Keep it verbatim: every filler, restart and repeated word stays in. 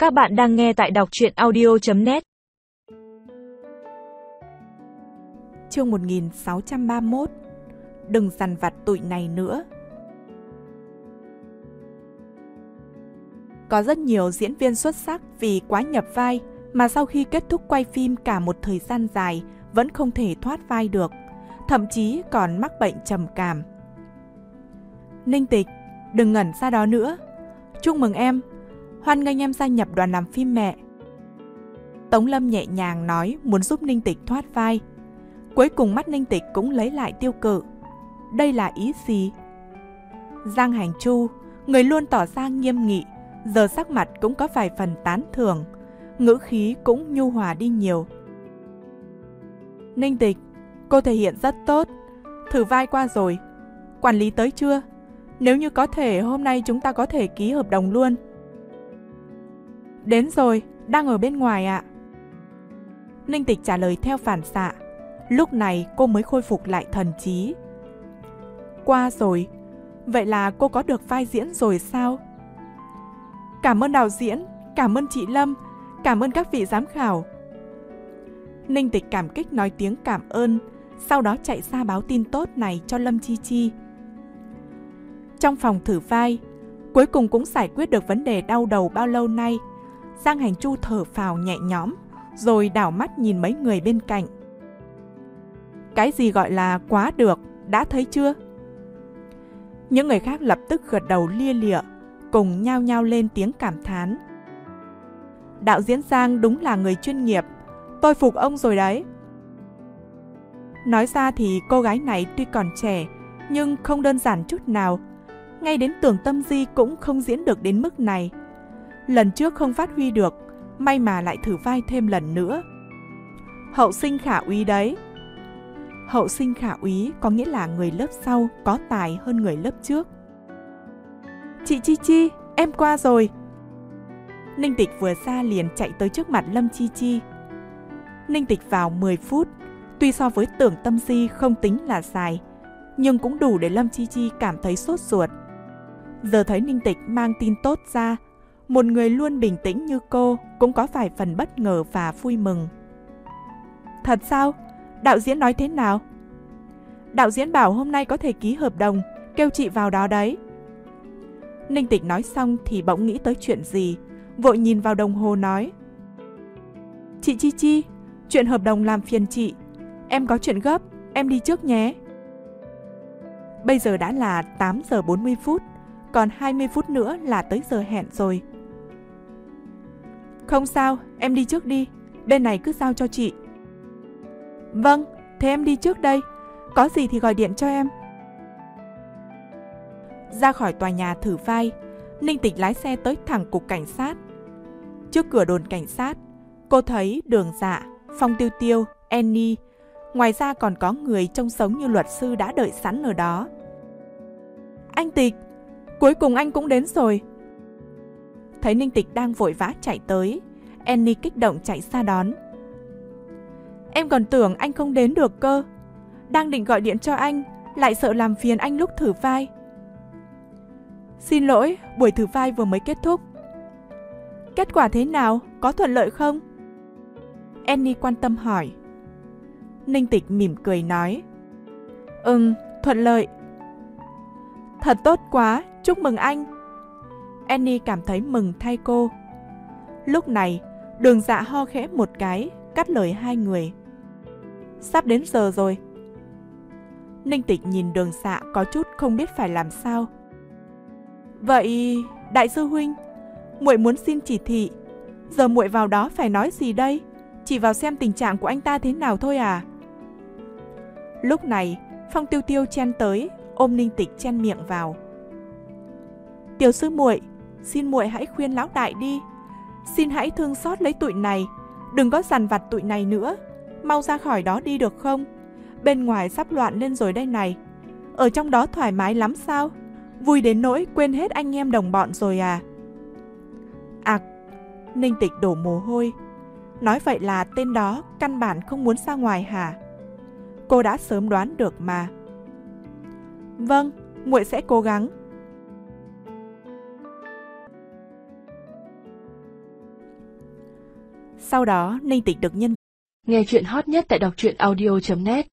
Các bạn đang nghe tại đọc truyện audio chấm net. Chương một nghìn sáu trăm ba mươi mốt. Đừng dằn vặt tụi này nữa. Có rất nhiều diễn viên xuất sắc vì quá nhập vai mà sau khi kết thúc quay phim cả một thời gian dài vẫn không thể thoát vai được, thậm chí còn mắc bệnh trầm cảm. Ninh Tịch, đừng ngẩn ra đó nữa. Chúc mừng em, hoan nghênh em gia nhập đoàn làm phim mẹ. Tống Lâm nhẹ nhàng nói muốn giúp Ninh Tịch thoát vai. Cuối cùng mắt Ninh Tịch cũng lấy lại tiêu cự. Đây là ý gì? Giang Hành Chu, người luôn tỏ ra nghiêm nghị, giờ sắc mặt cũng có vài phần tán thưởng, ngữ khí cũng nhu hòa đi nhiều. Ninh Tịch, cô thể hiện rất tốt, thử vai qua rồi. Quản lý tới chưa? Nếu như có thể, hôm nay chúng ta có thể ký hợp đồng luôn. Đến rồi, đang ở bên ngoài ạ. Ninh Tịch trả lời theo phản xạ. Lúc này cô mới khôi phục lại thần trí. Qua rồi, vậy là cô có được vai diễn rồi sao? Cảm ơn đạo diễn, cảm ơn chị Lâm, cảm ơn các vị giám khảo. Ninh Tịch cảm kích nói tiếng cảm ơn, sau đó chạy ra báo tin tốt này cho Lâm Chi Chi. Trong phòng thử vai, cuối cùng cũng giải quyết được vấn đề đau đầu bao lâu nay. Giang Hành Chu thở phào nhẹ nhõm, rồi đảo mắt nhìn mấy người bên cạnh. Cái gì gọi là quá được, đã thấy chưa? Những người khác lập tức gật đầu lia lịa, cùng nhao nhao lên tiếng cảm thán. Đạo diễn Giang đúng là người chuyên nghiệp, tôi phục ông rồi đấy. Nói ra thì cô gái này tuy còn trẻ, nhưng không đơn giản chút nào. Ngay đến Tưởng Tâm Di cũng không diễn được đến mức này. Lần trước không phát huy được, may mà lại thử vai thêm lần nữa. Hậu sinh khả úy đấy. Hậu sinh khả úy có nghĩa là người lớp sau có tài hơn người lớp trước. Chị Chi Chi, em qua rồi. Ninh Tịch vừa ra liền chạy tới trước mặt Lâm Chi Chi. Ninh Tịch vào mười phút, tuy so với Tưởng Tâm Di không tính là dài, nhưng cũng đủ để Lâm Chi Chi cảm thấy sốt ruột. Giờ thấy Ninh Tịch mang tin tốt ra, một người luôn bình tĩnh như cô cũng có vài phần bất ngờ và vui mừng. Thật sao? Đạo diễn nói thế nào? Đạo diễn bảo hôm nay có thể ký hợp đồng, kêu chị vào đó đấy. Ninh Tịch nói xong thì bỗng nghĩ tới chuyện gì, vội nhìn vào đồng hồ nói. Chị Chi Chi, chuyện hợp đồng làm phiền chị, em có chuyện gấp, em đi trước nhé. Bây giờ đã là tám giờ bốn mươi phút, còn hai mươi phút nữa là tới giờ hẹn rồi. Không sao, em đi trước đi, bên này cứ giao cho chị. Vâng, thế em đi trước đây, có gì thì gọi điện cho em. Ra khỏi tòa nhà thử vai, Ninh Tịch lái xe tới thẳng cục cảnh sát. Trước cửa đồn cảnh sát, cô thấy Đường Dạ, Phong Tiêu Tiêu, Annie, ngoài ra còn có người trông giống như luật sư đã đợi sẵn ở đó. Anh Tịch, cuối cùng anh cũng đến rồi. Thấy Ninh Tịch đang vội vã chạy tới, Annie kích động chạy ra đón. Em còn tưởng anh không đến được cơ, đang định gọi điện cho anh, lại sợ làm phiền anh lúc thử vai. Xin lỗi, buổi thử vai vừa mới kết thúc. Kết quả thế nào, có thuận lợi không? Annie quan tâm hỏi. Ninh Tịch mỉm cười nói. Ừm, thuận lợi. Thật tốt quá, chúc mừng anh. Annie cảm thấy mừng thay cô. Lúc này, Đường Dạ ho khẽ một cái, cắt lời hai người. Sắp đến giờ rồi. Ninh Tịch nhìn Đường Dạ có chút không biết phải làm sao. Vậy, đại sư huynh, muội muốn xin chỉ thị. Giờ muội vào đó phải nói gì đây? Chỉ vào xem tình trạng của anh ta thế nào thôi à? Lúc này, Phong Tiêu Tiêu chen tới, ôm Ninh Tịch chen miệng vào. Tiểu sư muội, xin muội hãy khuyên lão đại đi. Xin hãy thương xót lấy tụi này, đừng có dằn vặt tụi này nữa. Mau ra khỏi đó đi được không? Bên ngoài sắp loạn lên rồi đây này. Ở trong đó thoải mái lắm sao? Vui đến nỗi quên hết anh em đồng bọn rồi à? Ặc, à, Ninh Tịch đổ mồ hôi. Nói vậy là tên đó căn bản không muốn ra ngoài hả? Cô đã sớm đoán được mà. Vâng, muội sẽ cố gắng. Sau đó Ninh Tịch được nhân Nghe chuyện hot nhất tại đọc truyện audio chấm net